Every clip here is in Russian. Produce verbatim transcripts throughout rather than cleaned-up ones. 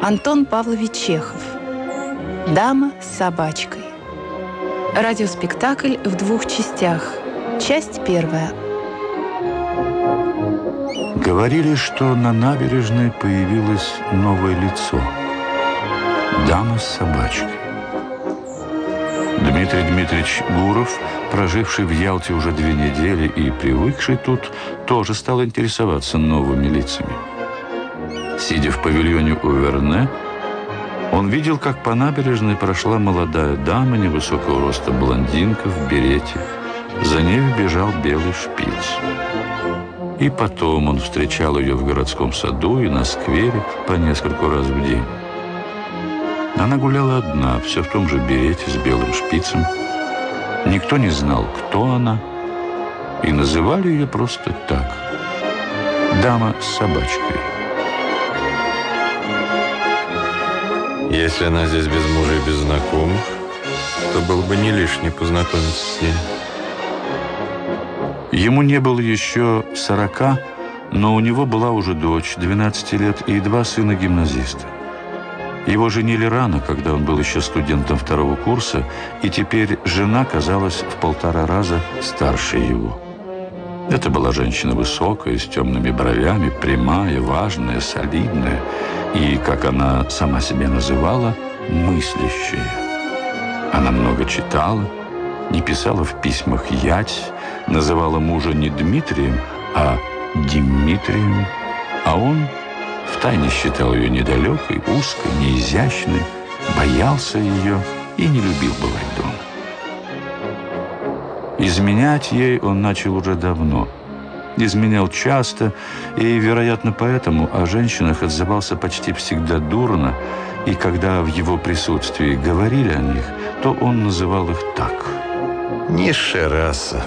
Антон Павлович Чехов. «Дама с собачкой». Радиоспектакль в двух частях. Часть первая. Говорили, что на набережной появилось новое лицо. Дама с собачкой. Дмитрий Дмитриевич Гуров, проживший в Ялте уже две недели и привыкший тут, тоже стал интересоваться новыми лицами. Сидя в павильоне у Верне, он видел, как по набережной прошла молодая дама невысокого роста блондинка в берете. За нею бежал белый шпиц. И потом он встречал ее в городском саду и на сквере по нескольку раз в день. Она гуляла одна, все в том же берете с белым шпицем. Никто не знал, кто она, и называли ее просто так – «Дама с собачкой». Если она здесь без мужа и без знакомых, то было бы не лишне познакомиться с ней. Ему не было еще сорока, но у него была уже дочь, двенадцати лет, и два сына-гимназиста. Его женили рано, когда он был еще студентом второго курса, и теперь жена казалась в полтора раза старше его. Это была женщина высокая, с темными бровями, прямая, важная, солидная и, как она сама себя называла, мыслящая. Она много читала, не писала в письмах «ять», называла мужа не Дмитрием, а Димитрием, а он втайне считал ее недалекой, узкой, неизящной, боялся ее и не любил бывать дома. Изменять ей он начал уже давно. Изменял часто, и, вероятно, поэтому о женщинах отзывался почти всегда дурно, и когда в его присутствии говорили о них, то он называл их так. Низшая раса.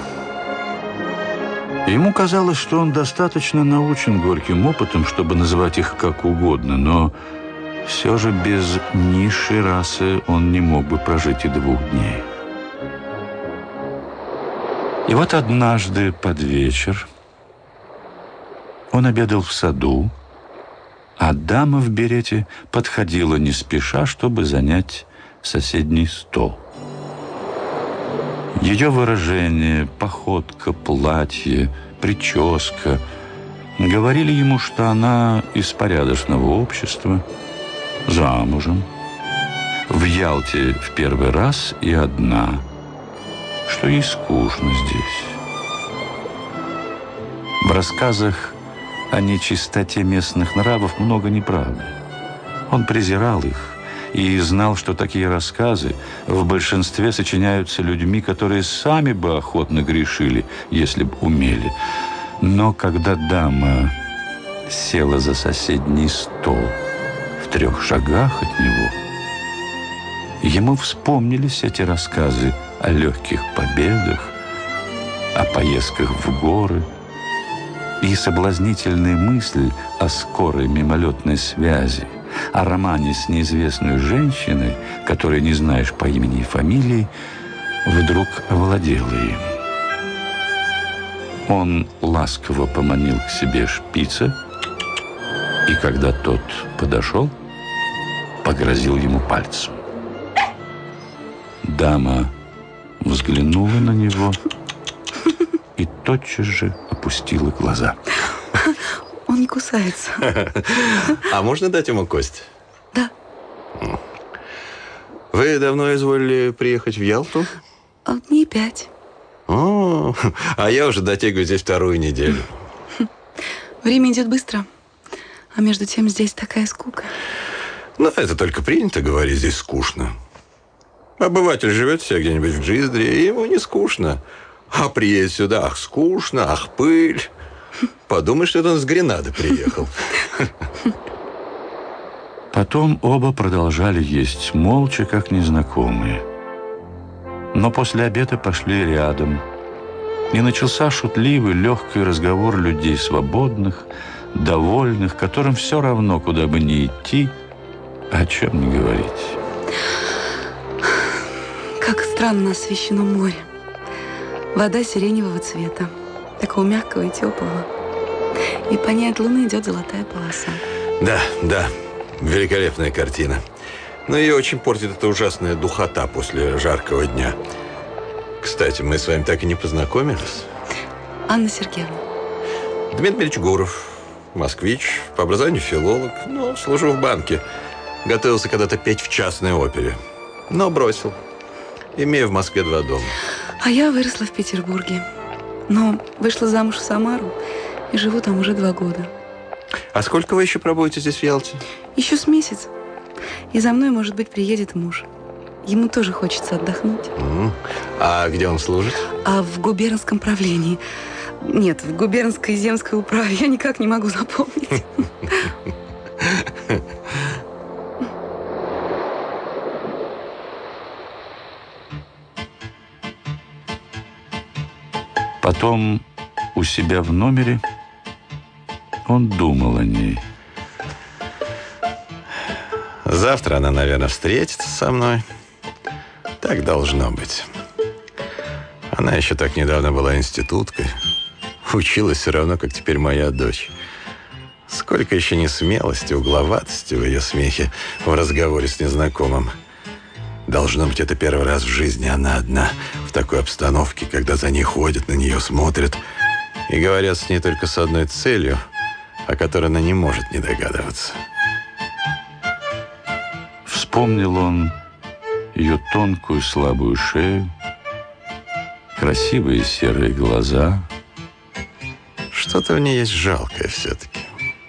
Ему казалось, что он достаточно научен горьким опытом, чтобы называть их как угодно, но все же без низшей расы он не мог бы прожить и двух дней. И вот однажды под вечер он обедал в саду, а дама в берете подходила не спеша, чтобы занять соседний стол. Ее выражение, походка, платье, прическа говорили ему, что она из порядочного общества, замужем, в Ялте в первый раз и одна, что ей скучно здесь. В рассказах о нечистоте местных нравов много неправды. Он презирал их и знал, что такие рассказы в большинстве сочиняются людьми, которые сами бы охотно грешили, если бы умели. Но когда дама села за соседний стол в трех шагах от него, ему вспомнились эти рассказы о легких победах, о поездках в горы, и соблазнительная мысль о скорой мимолетной связи, о романе с неизвестной женщиной, которой не знаешь по имени и фамилии, вдруг овладела им. Он ласково поманил к себе шпица, и когда тот подошел, погрозил ему пальцем. Дама взглянула на него и тотчас же опустила глаза. Он не кусается. А можно дать ему кость? Да. Вы давно изволили приехать в Ялту? Дней пять. О, а я уже дотягиваю здесь вторую неделю. Время идет быстро. А между тем здесь такая скука. Ну, это только принято говорить, здесь скучно. Обыватель живет себе где-нибудь в Джиздре, и ему не скучно. А приедет сюда, ах, скучно, ах, пыль. Подумаешь, что он с Гренады приехал. Потом оба продолжали есть молча, как незнакомые. Но после обеда пошли рядом. И начался шутливый, легкий разговор людей свободных, довольных, которым все равно, куда бы ни идти, о чем не говорить. Как странно освещено море. Вода сиреневого цвета, такого мягкого и теплого. И по ней от луны идет золотая полоса. Да, да. Великолепная картина. Но ее очень портит эта ужасная духота после жаркого дня. Кстати, мы с вами так и не познакомились. Анна Сергеевна. Дмитрий Ильич Гуров, москвич, по образованию филолог, но служу в банке. Готовился когда-то петь в частной опере, но бросил, имея в Москве два дома. А я выросла в Петербурге, но вышла замуж в Самару и живу там уже два года. А сколько вы еще пробудете здесь в Ялте? Еще с месяц. И за мной, может быть, приедет муж. Ему тоже хочется отдохнуть. Mm. А где он служит? А в губернском правлении. Нет, в губернской и земской управе. Я никак не могу запомнить. Потом у себя в номере он думал о ней. Завтра она, наверное, встретится со мной. Так должно быть. Она еще так недавно была институткой. Училась все равно, как теперь моя дочь. Сколько еще несмелости, угловатости в ее смехе в разговоре с незнакомым. Должно быть, это первый раз в жизни она одна, в такой обстановке, когда за ней ходят, на нее смотрят и говорят с ней только с одной целью, о которой она не может не догадываться. Вспомнил он ее тонкую слабую шею, красивые серые глаза. Что-то в ней есть жалкое все-таки.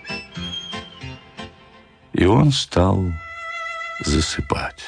И он стал засыпать.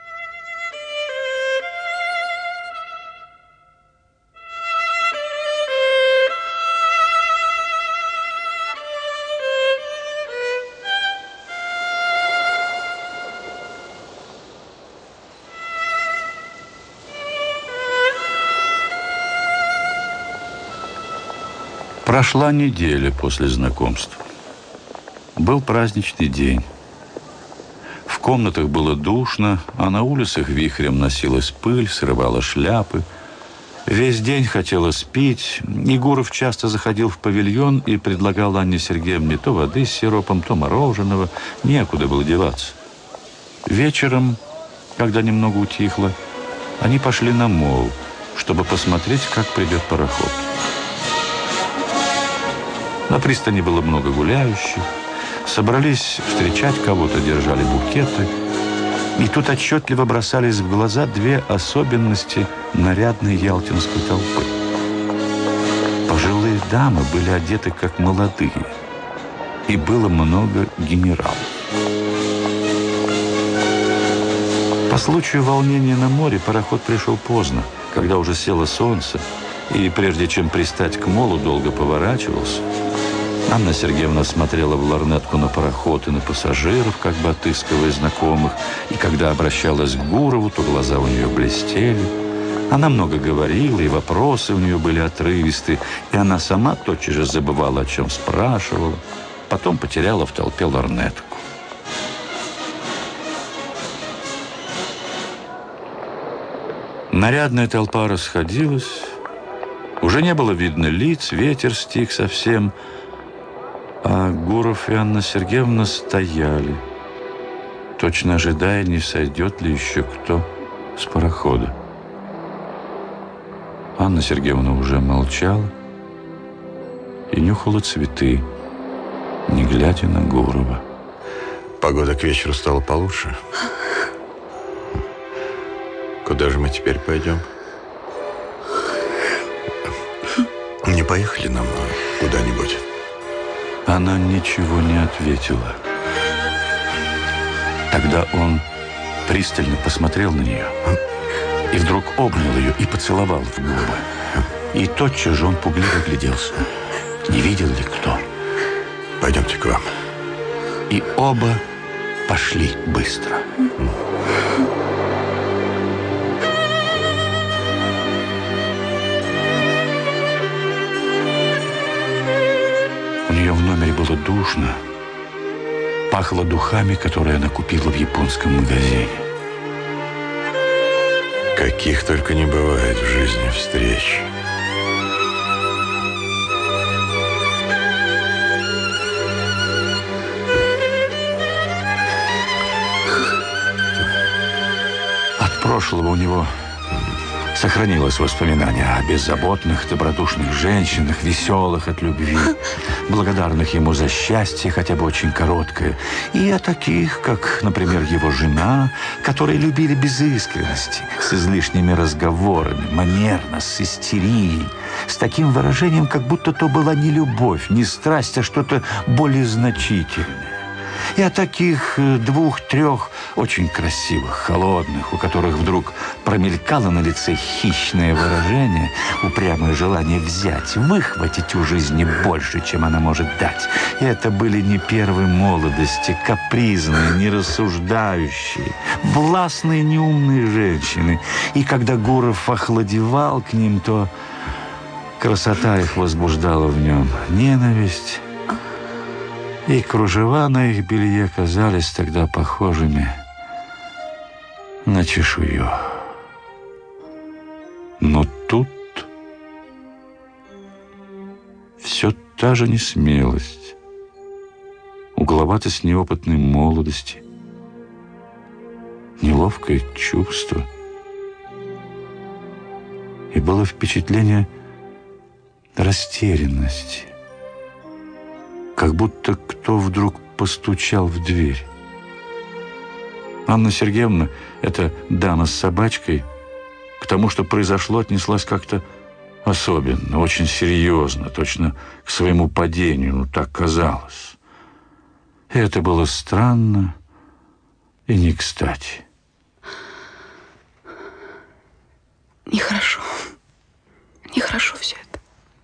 Прошла неделя после знакомства. Был праздничный день. В комнатах было душно, а на улицах вихрем носилась пыль, срывала шляпы. Весь день хотелось пить. Гуров часто заходил в павильон и предлагал Анне Сергеевне то воды с сиропом, то мороженого. Некуда было деваться. Вечером, когда немного утихло, они пошли на мол, чтобы посмотреть, как придет пароход. На пристани было много гуляющих. Собрались встречать кого-то, держали букеты. И тут отчетливо бросались в глаза две особенности нарядной ялтинской толпы. Пожилые дамы были одеты как молодые. И было много генералов. По случаю волнения на море пароход пришел поздно, когда уже село солнце, и прежде чем пристать к молу, долго поворачивался. Анна Сергеевна смотрела в лорнетку на пароход и на пассажиров, как бы отыскивая знакомых, и когда обращалась к Гурову, то глаза у нее блестели. Она много говорила, и вопросы у нее были отрывисты, и она сама тотчас же забывала, о чем спрашивала. Потом потеряла в толпе лорнетку. Нарядная толпа расходилась. Уже не было видно лиц, ветер стих совсем. А Гуров и Анна Сергеевна стояли, точно ожидая, не сойдет ли еще кто с парохода. Анна Сергеевна уже молчала и нюхала цветы, не глядя на Гурова. Погода к вечеру стала получше. Куда же мы теперь пойдем? Не поехали нам куда-нибудь? Она ничего не ответила. Тогда он пристально посмотрел на нее и вдруг обнял ее и поцеловал в губы. И тотчас же он пугливо гляделся. Не видел ли кто? Пойдемте к вам. И оба пошли быстро. У нее в номере было душно. Пахло духами, которые она купила в японском магазине. Каких только не бывает в жизни встреч. прошлого у него сохранилось воспоминание о беззаботных, добродушных женщинах, веселых от любви, благодарных ему за счастье, хотя бы очень короткое, и о таких, как, например, его жена, которые любили без искренности, с излишними разговорами, манерно, с истерией, с таким выражением, как будто то была не любовь, не страсть, а что-то более значительное. И о таких двух-трех очень красивых, холодных, у которых вдруг промелькало на лице хищное выражение, упрямое желание взять, выхватить у жизни больше, чем она может дать. И это были не первой молодости, капризные, нерассуждающие, властные, неумные женщины. И когда Гуров охладевал к ним, то красота их возбуждала в нем ненависть, и кружева на их белье казались тогда похожими на чешую. Но тут все та же несмелость, угловатость неопытной молодости, неловкое чувство. И было впечатление растерянности, как будто кто вдруг постучал в дверь. Анна Сергеевна, эта дама с собачкой, к тому, что произошло, отнеслась как-то особенно, очень серьезно, точно к своему падению, ну так казалось. И это было странно и не кстати. Нехорошо. Нехорошо все это.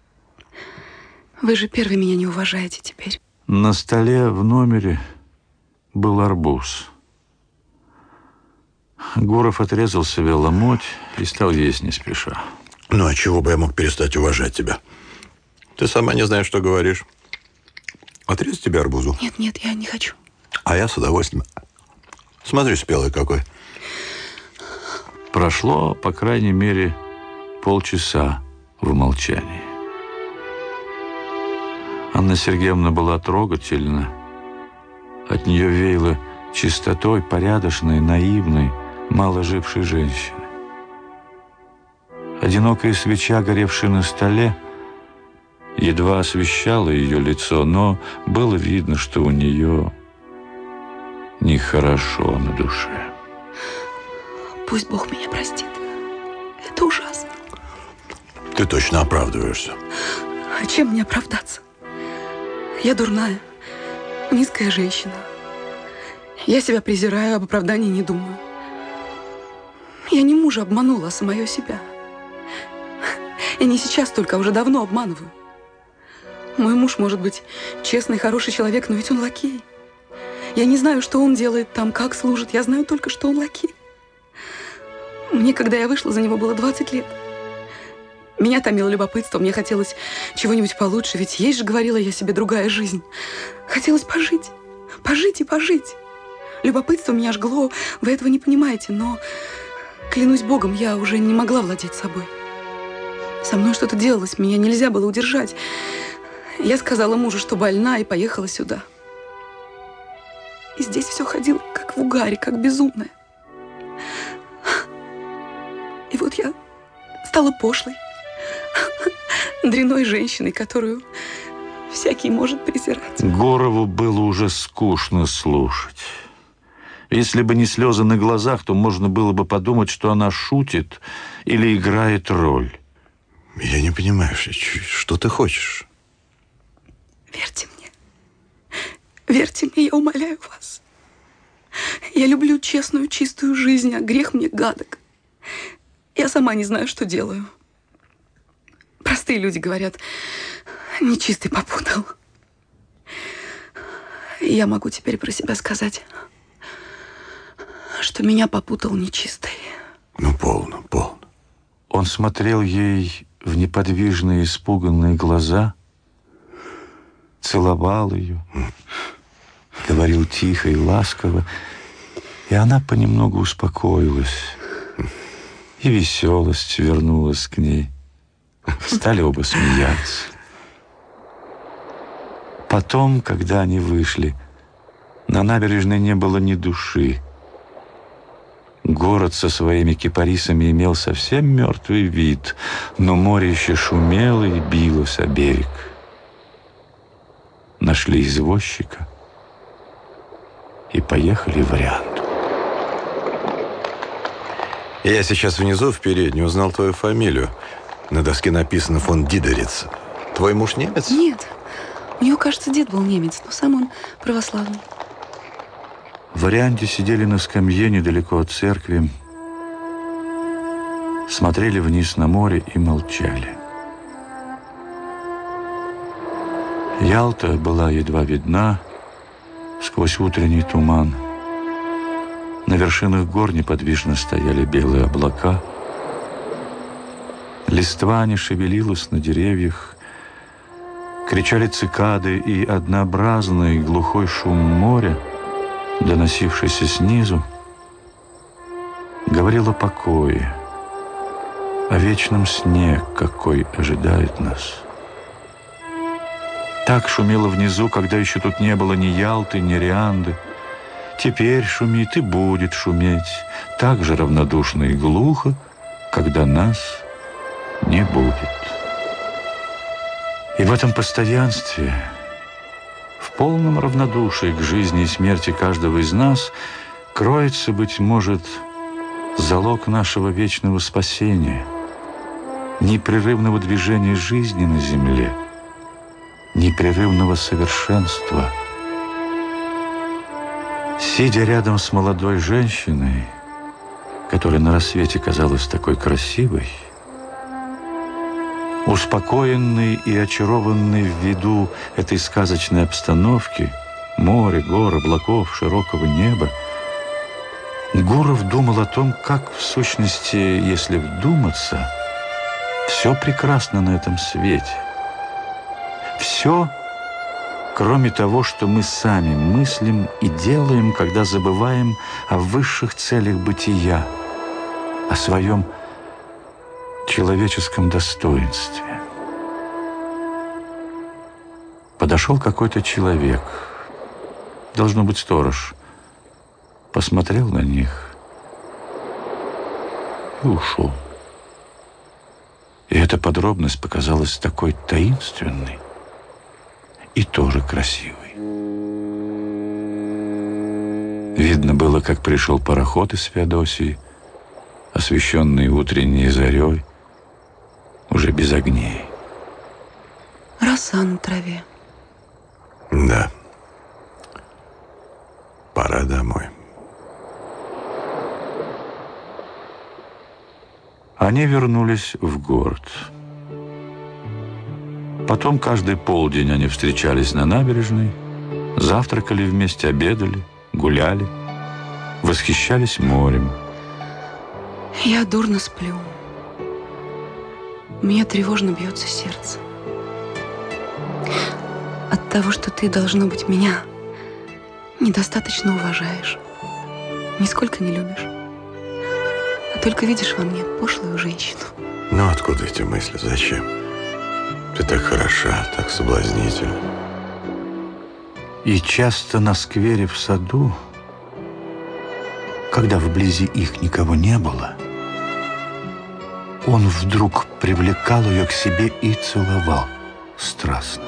Вы же первый меня не уважаете теперь. На столе в номере был арбуз. Гуров отрезал себе ломоть и стал есть не спеша. Ну, а чего бы я мог перестать уважать тебя? Ты сама не знаешь, что говоришь. Отрезать тебе арбузу? Нет, нет, я не хочу. А я с удовольствием. Смотри, спелый какой. Прошло, по крайней мере, полчаса в молчании. Анна Сергеевна была трогательна. От нее веяло чистотой порядочной, наивной, мало жившей женщины. Одинокая свеча, горевшая на столе, едва освещала ее лицо, но было видно, что у нее нехорошо на душе. Пусть Бог меня простит. Это ужасно. Ты точно оправдываешься. А чем мне оправдаться? Я дурная, низкая женщина. Я себя презираю, об оправдании не думаю. Я не мужа обманула, а самое себя. И не сейчас только, а уже давно обманываю. Мой муж может быть честный, хороший человек, но ведь он лакей. Я не знаю, что он делает там, как служит. Я знаю только, что он лакей. Мне, когда я вышла за него, было двадцать лет. Меня томило любопытство, мне хотелось чего-нибудь получше, ведь есть же, говорила я себе, другая жизнь. Хотелось пожить, пожить и пожить. Любопытство меня жгло, вы этого не понимаете, но, клянусь Богом, я уже не могла владеть собой. Со мной что-то делалось, меня нельзя было удержать. Я сказала мужу, что больна, и поехала сюда. И здесь все ходило, как в угаре, как безумное. И вот я стала пошлой, дрянной женщиной, которую всякий может презирать. Гурову было уже скучно слушать. Если бы не слезы на глазах, то можно было бы подумать, что она шутит или играет роль. Я не понимаю, что ты хочешь? Верьте мне. Верьте мне, я умоляю вас. Я люблю честную, чистую жизнь, а грех мне гадок. Я сама не знаю, что делаю. Простые люди говорят, нечистый попутал. И я могу теперь про себя сказать, что меня попутал нечистый. Ну, полно, полно. Он смотрел ей в неподвижные, испуганные глаза, целовал ее, говорил тихо и ласково, и она понемногу успокоилась, и веселость вернулась к ней. Стали оба смеяться. Потом, когда они вышли, на набережной не было ни души. Город со своими кипарисами имел совсем мертвый вид, но море еще шумело и билось о берег. Нашли извозчика и поехали в Орианду. Я сейчас внизу в передней узнал твою фамилию. На доске написано фон Дидериц. Твой муж немец? Нет. У него, кажется, дед был немец, но сам он православный. В Орианде сидели на скамье недалеко от церкви, смотрели вниз на море и молчали. Ялта была едва видна сквозь утренний туман. На вершинах гор неподвижно стояли белые облака. Листва не шевелилась на деревьях. Кричали цикады, и однообразный глухой шум моря, доносившийся снизу, говорил о покое, о вечном сне, какой ожидает нас. Так шумело внизу, когда еще тут не было ни Ялты, ни Орианды. Теперь шумит и будет шуметь, так же равнодушно и глухо, когда нас не будет. И в этом постоянстве, в полном равнодушии к жизни и смерти каждого из нас, кроется, быть может, залог нашего вечного спасения, непрерывного движения жизни на земле, непрерывного совершенства. Сидя рядом с молодой женщиной, которая на рассвете казалась такой красивой, успокоенный и очарованный в виду этой сказочной обстановки, моря, гор, облаков, широкого неба, Гуров думал о том, как, в сущности, если вдуматься, все прекрасно на этом свете. Все, кроме того, что мы сами мыслим и делаем, когда забываем о высших целях бытия, о своем человеческом достоинстве. Подошел какой-то человек, должно быть сторож, посмотрел на них и ушел. И эта подробность показалась такой таинственной и тоже красивой. Видно было, как пришел пароход из Феодосии, освещенный утренней зарей, уже без огней. Роса на траве. Да. Пора домой. Они вернулись в город. Потом каждый полдень они встречались на набережной, завтракали вместе, обедали, гуляли, восхищались морем. Я дурно сплю. У меня тревожно бьется сердце. От того, что ты, должно быть, меня недостаточно уважаешь, нисколько не любишь, а только видишь во мне пошлую женщину. Ну, откуда эти мысли? Зачем? Ты так хороша, так соблазнительна. И часто на сквере в саду, когда вблизи их никого не было, он вдруг привлекал ее к себе и целовал страстно.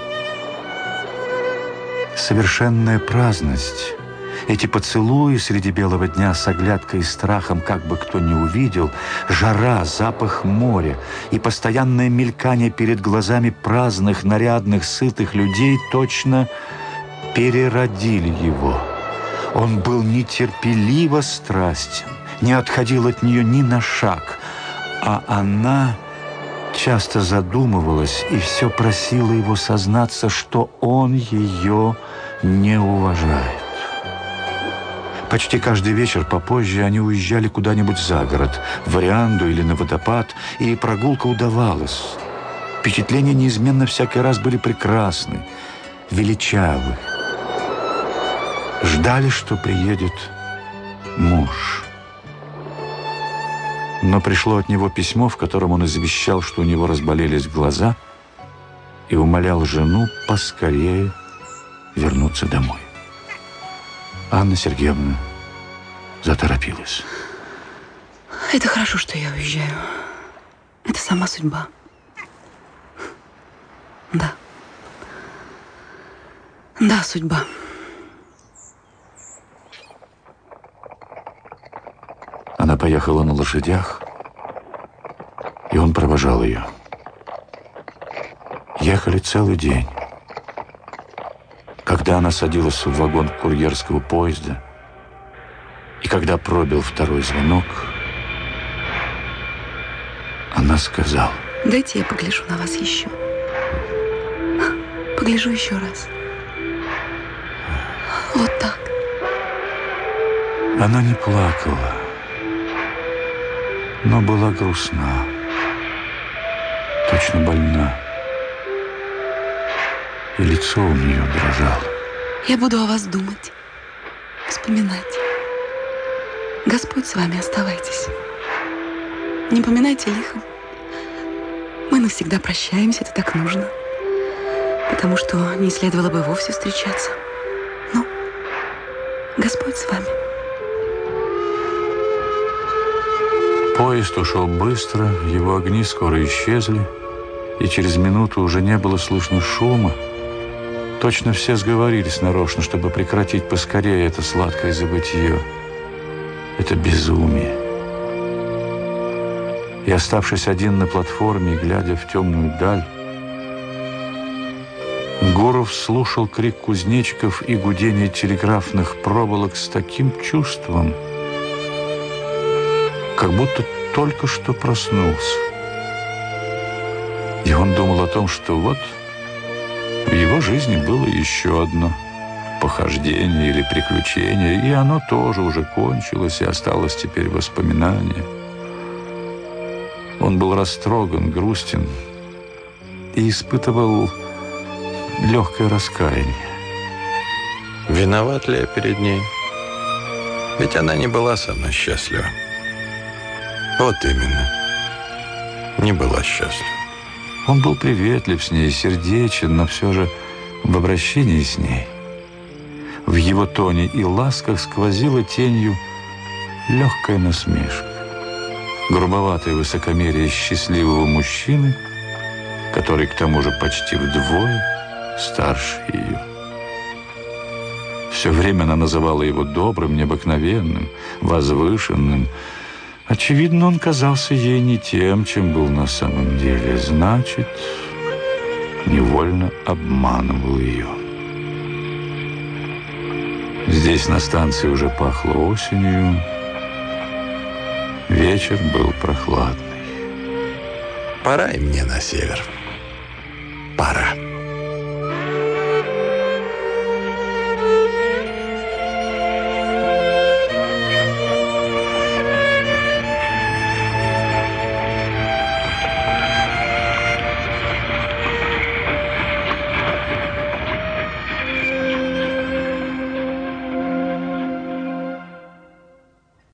Совершенная праздность, эти поцелуи среди белого дня с оглядкой и страхом, как бы кто ни увидел, жара, запах моря и постоянное мелькание перед глазами праздных, нарядных, сытых людей точно переродили его. Он был нетерпеливо страстен, не отходил от нее ни на шаг, а она часто задумывалась и все просила его сознаться, что он ее не уважает. Почти каждый вечер попозже они уезжали куда-нибудь за город, в Орианду или на водопад, и прогулка удавалась. Впечатления неизменно всякий раз были прекрасны, величавы. Ждали, что приедет муж. Но пришло от него письмо, в котором он извещал, что у него разболелись глаза, и умолял жену поскорее вернуться домой. Анна Сергеевна заторопилась. Это хорошо, что я уезжаю. Это сама судьба. Да. Да, судьба. Она поехала на лошадях, и он провожал ее. Ехали целый день. Когда она садилась в вагон курьерского поезда, и когда пробил второй звонок, она сказала: дайте я погляжу на вас еще. Погляжу еще раз. Вот так. Она не плакала, но была грустна, точно больна, и лицо у нее дрожало. Я буду о вас думать, вспоминать. Господь с вами, оставайтесь. Не поминайте лихом. Мы навсегда прощаемся, это так нужно. Потому что не следовало бы вовсе встречаться. Ну, Господь с вами. Поезд ушел быстро, его огни скоро исчезли, и через минуту уже не было слышно шума. Точно все сговорились нарочно, чтобы прекратить поскорее это сладкое забытье, это безумие. И, оставшись один на платформе, глядя в темную даль, Гуров слушал крик кузнечиков и гудение телеграфных проволок с таким чувством, как будто только что проснулся. И он думал о том, что вот в его жизни было еще одно похождение или приключение, и оно тоже уже кончилось, и осталось теперь воспоминание. Он был растроган, грустен и испытывал легкое раскаяние. Виноват ли я перед ней? Ведь она не была со мной счастлива. Вот именно. Не была счастлива. Он был приветлив с ней, сердечен, но все же в обращении с ней, в его тоне и ласках сквозила тенью легкая насмешка, грубоватое высокомерие счастливого мужчины, который к тому же почти вдвое старше ее. Все время она называла его добрым, необыкновенным, возвышенным. Очевидно, он казался ей не тем, чем был на самом деле. Значит, невольно обманывал ее. Здесь на станции уже пахло осенью. Вечер был прохладный. Пора и мне на север. Пора.